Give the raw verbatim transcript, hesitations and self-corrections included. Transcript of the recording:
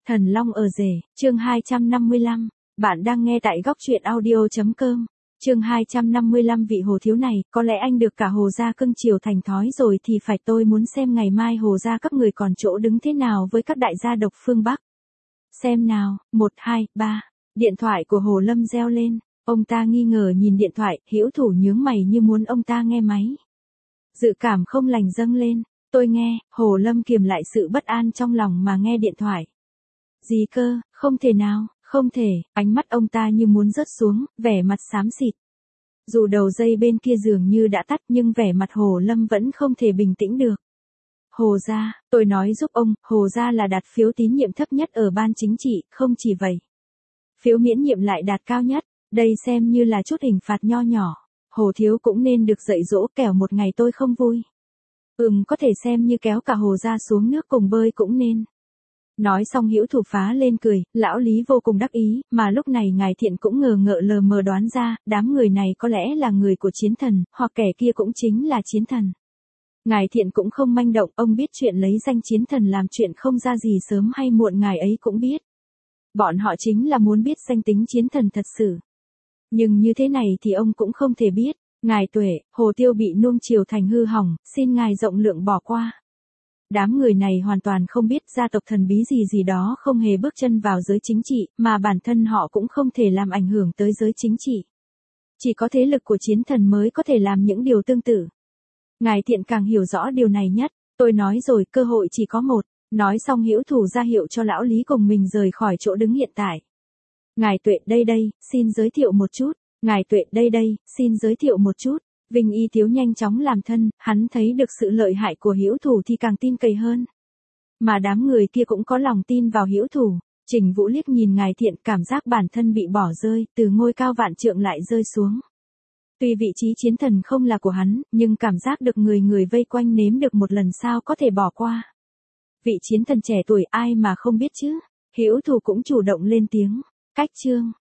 Thần Long ở rể, chương hai trăm năm mươi lăm. Bạn đang nghe tại góc truyện audio chấm com. Chương hai trăm năm mươi lăm. Vị Hồ thiếu này, có lẽ anh được cả Hồ gia cưng chiều thành thói rồi thì phải, tôi muốn xem ngày mai Hồ gia các người còn chỗ đứng thế nào với các đại gia độc phương Bắc. Xem nào, một, hai, ba. Điện thoại của Hồ Lâm reo lên, ông ta nghi ngờ nhìn điện thoại, Hữu Thủ nhướng mày như muốn ông ta nghe máy. Dự cảm không lành dâng lên, tôi nghe. Hồ Lâm kiềm lại sự bất an trong lòng mà nghe điện thoại. Gì cơ, không thể nào, không thể, ánh mắt ông ta như muốn rớt xuống, vẻ mặt xám xịt. Dù đầu dây bên kia dường như đã tắt nhưng vẻ mặt Hồ Lâm vẫn không thể bình tĩnh được. Hồ gia, tôi nói giúp ông, Hồ gia là đạt phiếu tín nhiệm thấp nhất ở ban chính trị, không chỉ vậy. Phiếu miễn nhiệm lại đạt cao nhất, đây xem như là chút hình phạt nho nhỏ. Hồ thiếu cũng nên được dạy dỗ, kẻo một ngày tôi không vui. Ừm, có thể xem như kéo cả Hồ gia xuống nước cùng bơi cũng nên. Nói xong Hữu Thủ phá lên cười, lão Lý vô cùng đắc ý, mà lúc này ngài Thiện cũng ngờ ngợ lờ mờ đoán ra, đám người này có lẽ là người của chiến thần, hoặc kẻ kia cũng chính là chiến thần. Ngài Thiện cũng không manh động, ông biết chuyện lấy danh chiến thần làm chuyện không ra gì sớm hay muộn ngài ấy cũng biết. Bọn họ chính là muốn biết danh tính chiến thần thật sự. Nhưng như thế này thì ông cũng không thể biết. Ngài Tuệ, Hồ Tiêu bị nuông chiều thành hư hỏng, xin ngài rộng lượng bỏ qua. Đám người này hoàn toàn không biết gia tộc thần bí gì gì đó không hề bước chân vào giới chính trị, mà bản thân họ cũng không thể làm ảnh hưởng tới giới chính trị. Chỉ có thế lực của chiến thần mới có thể làm những điều tương tự. Ngài Thiện càng hiểu rõ điều này nhất, tôi nói rồi, cơ hội chỉ có một. Nói xong Hữu Thủ ra hiệu cho lão Lý cùng mình rời khỏi chỗ đứng hiện tại. Ngài Tuệ đây đây, xin giới thiệu một chút. Ngài Tuệ đây đây, xin giới thiệu một chút. Vinh Y Thiếu nhanh chóng làm thân, hắn thấy được sự lợi hại của Hữu Thủ thì càng tin cậy hơn. Mà đám người kia cũng có lòng tin vào Hữu Thủ. Trình Vũ liếc nhìn ngài Thiện, cảm giác bản thân bị bỏ rơi, từ ngôi cao vạn trượng lại rơi xuống. Tuy vị trí chiến thần không là của hắn, nhưng cảm giác được người người vây quanh nếm được một lần sao có thể bỏ qua. Vị chiến thần trẻ tuổi ai mà không biết chứ. Hữu Thủ cũng chủ động lên tiếng. Cách chương.